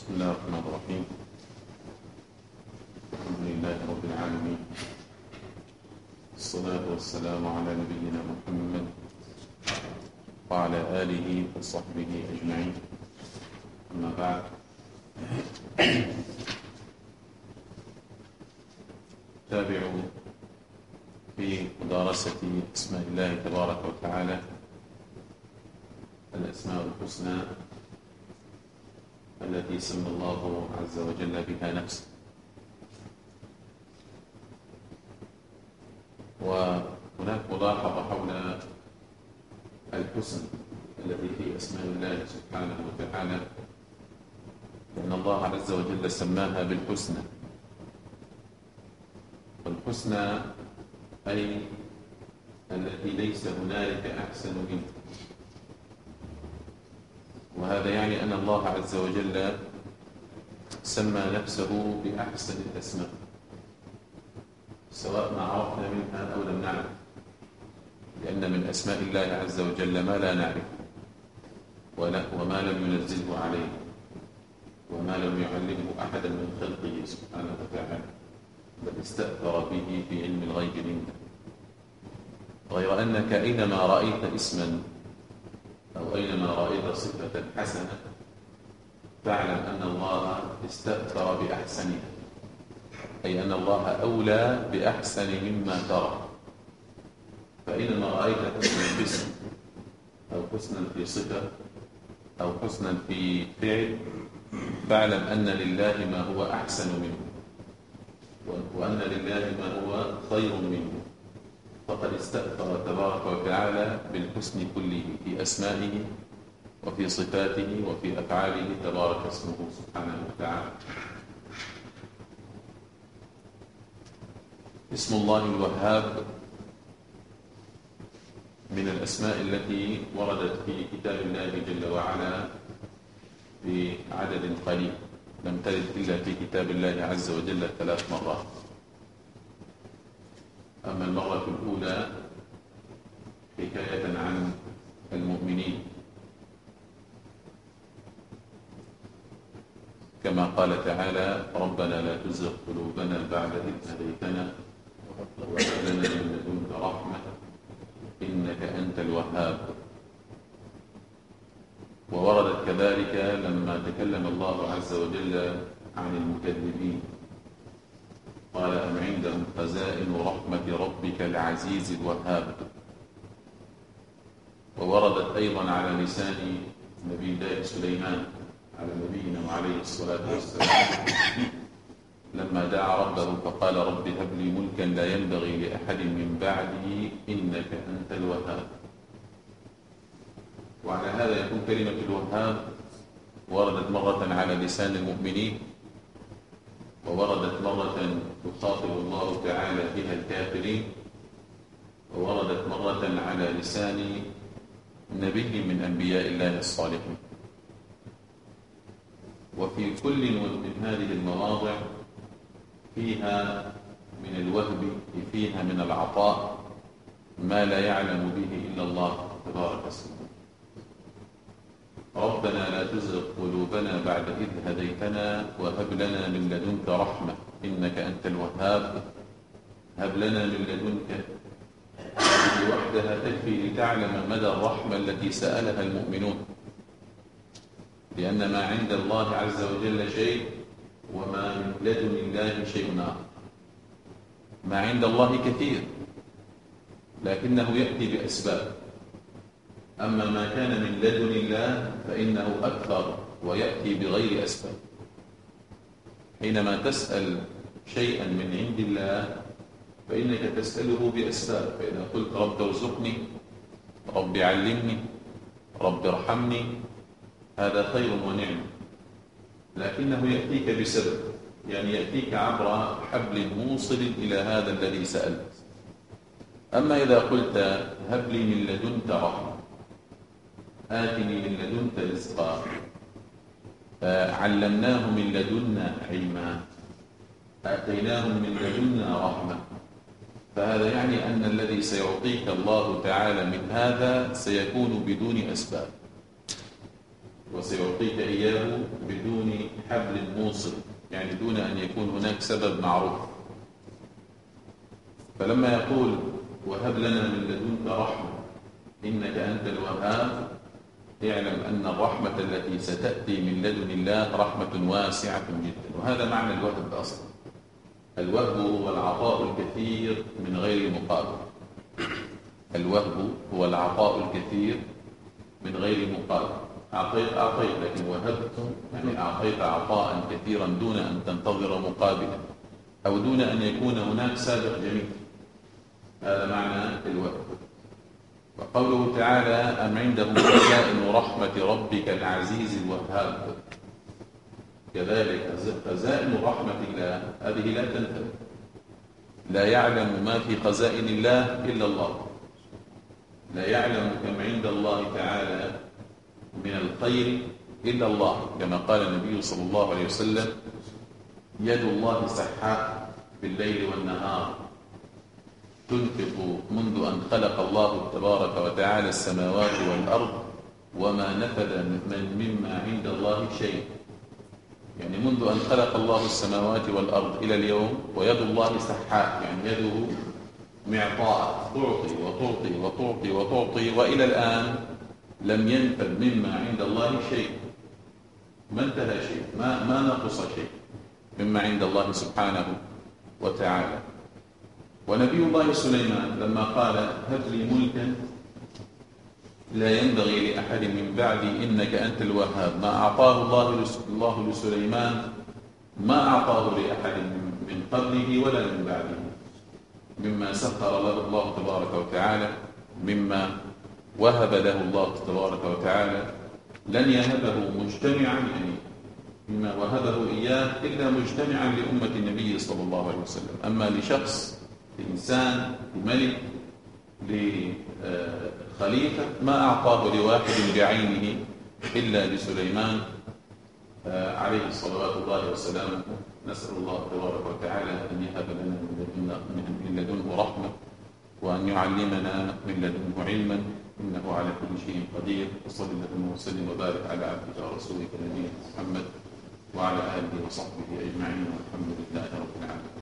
بسم الله الرحمن الرحيم. الحمد لله رب العالمين، الصلاة والسلام على نبينا محمد وعلى آله وصحبه أجمعين. أما بعد، تابعوا في مدارسة أسماء الله تبارك وتعالى الأسماء الحسنى التي سمى الله عز وجل بها نفسه. وهناك ملاحظة حول الحسن الذي في أسماء الله سبحانه وتعالى، لأن الله عز وجل سماها بالحسنى، والحسنى أي التي ليس هنالك أحسن منه. وهذا يعني أن الله عز وجل سمى نفسه بأحسن الأسماء، سواء ما عرفنا منها أو لم نعرف، لأن من أسماء الله عز وجل ما لا نعرف وما لم ينزله عليه وما لم يعلمه أحدا من خلقه سبحانه وتعالى، بل استأثر به في علم الغيب عنده. غير أنك أينما رأيت اسما أو أينما رأيت صفة حسنة فاعلم أن الله استأثر بأحسنها، أي أن الله أولى بأحسن مما ترى. فأينما رأيت حسنا في اسم أو حسنا في صفة أو حسنا في فعل فاعلم أن لله ما هو أحسن منه، وأن لله ما هو خير منه، فقد استأثر تبارك وتعالى بالحسن كله في أسمائه وفي صفاته وفي أفعاله تبارك اسمه سبحانه وتعالى. اسم الله الوهاب من الأسماء التي وردت في كتاب الله جل وعلا بعدد قليل، لم ترد إلا في كتاب الله عز وجل 3 مرات. أما المرة الأولى حكاية عن المؤمنين، كما قال تعالى: ربنا لا تزغ قلوبنا بعد إذ هديتنا وهب لنا من لدنك رحمة إنك أنت الوهاب. ووردت كذلك لما تكلم الله عز وجل عن المكذبين، قال: أم عندهم خزائن رحمة ربك العزيز الوهاب. ووردت أيضا على لسان نبي الله سليمان على نبينا وعليه الصلاة والسلام لما دعا ربه فقال: رب هب لي ملكا لا ينبغي لأحد من بعدي إنك أنت الوهاب. وعلى هذا يكون كلمة الوهاب وردت مرة على لسان المؤمنين، ووردت مرة يخاطب الله تعالى بها الكافرين، ووردت مرة على لسان نبي من أنبياء الله الصالحين. وفي كل من هذه المواضع فيها من الوهب، فيها من العطاء ما لا يعلم به إلا الله تبارك اسمه. ربنا لا تزغ قلوبنا بعد إذ هديتنا وهب لنا من لدنك رحمة إنك أنت الوهاب. هب لنا من لدنك، هذه وحدها تكفي لتعلم مدى الرحمة التي سألها المؤمنون، لأن ما عند الله عز وجل شيء وما من لدن الله شيء آخر. ما عند الله كثير لكنه يأتي بأسباب، أما ما كان من لدن الله فإنه أكثر ويأتي بغير أسباب. حينما تسأل شيئا من عند الله فإنك تسأله بأسباب، فإذا قلت رب ارزقني، رب علمني، رب ارحمني، هذا خير ونعم، لكنه يأتيك بسبب، يعني يأتيك عبر حبل موصل إلى هذا الذي سألت. أما إذا قلت هب لي من لدنك رحمة، آتني من لدنك رزقا، علمناه من لدنا علما، آتيناه من لدنا رحمة، فهذا يعني أن الذي سيعطيك الله تعالى من هذا سيكون بدون أسباب، وسيعطيك إياه بدون حبل موصل، يعني دون أن يكون هناك سبب معروف. فلما يقول وهب لنا من لدنك رحمة إنك أنت الوهاب، اعلم أن الرحمة التي ستأتي من لدن الله رحمة واسعة جدا. وهذا معنى الوهب أصلا. الوهب هو العطاء الكثير من غير مقابل. الوهب هو العطاء الكثير من غير مقابل. أعطيت لكن وهبت يعني أعطيت عطاء كثيرا دون أن تنتظر مقابلا أو دون أن يكون هناك سابق جميل. هذا معنى الوهب. وقوله تعالى أم عندهم خزائن رحمة ربك العزيز الوهاب، كذلك خزائن رحمة الله هذه لا تنتهي. لا يعلم ما في خزائن الله إلا الله. لا يعلم كم عند الله تعالى من الخير إلا الله، كما قال النبي صلى الله عليه وسلم يد الله سحاء بالليل والنهار تنفق منذ أن خلق الله تبارك وتعالى السماوات والأرض وما نفذ مما عند الله شيء. يعني منذ أن خلق الله السماوات والأرض إلى اليوم ويد الله سحاء، يعني يده معطاء تعطي وتعطي وتعطي وتعطي، وإلى الآن لم ينفذ مما عند الله شيء. ما انتهى شيء، ما نقص شيء مما عند الله سبحانه وتعالى. ونبي الله سليمان لما قال هب لي ملكا لا ينبغي لأحد من بعدي إنك أنت الوهاب، ما أعطاه الله لسليمان ما أعطاه لأحد من قبله ولا من بعده مما سخر له الله تبارك وتعالى، مما وهب له الله تبارك وتعالى. لن يهبه مجتمعا، يعني مما وهبه إياه إلا مجتمعا لأمة النبي صلى الله عليه وسلم. أما لشخص، لإنسان، لملك، لخليفة، ما أعطاه لواحد بعينه إلا لسليمان عليه الصلوات الله وسلامه. نسأل الله تبارك وتعالى أن يهب لنا من لدنه رحمة، وأن يعلمنا من لدنه علما، إنه على كل شيء قدير. وصلى اللهم وسلم وبارك على عبدك ورسولك نبينا محمد وعلى آله وصحبه أجمعين، والحمد لله رب العالمين.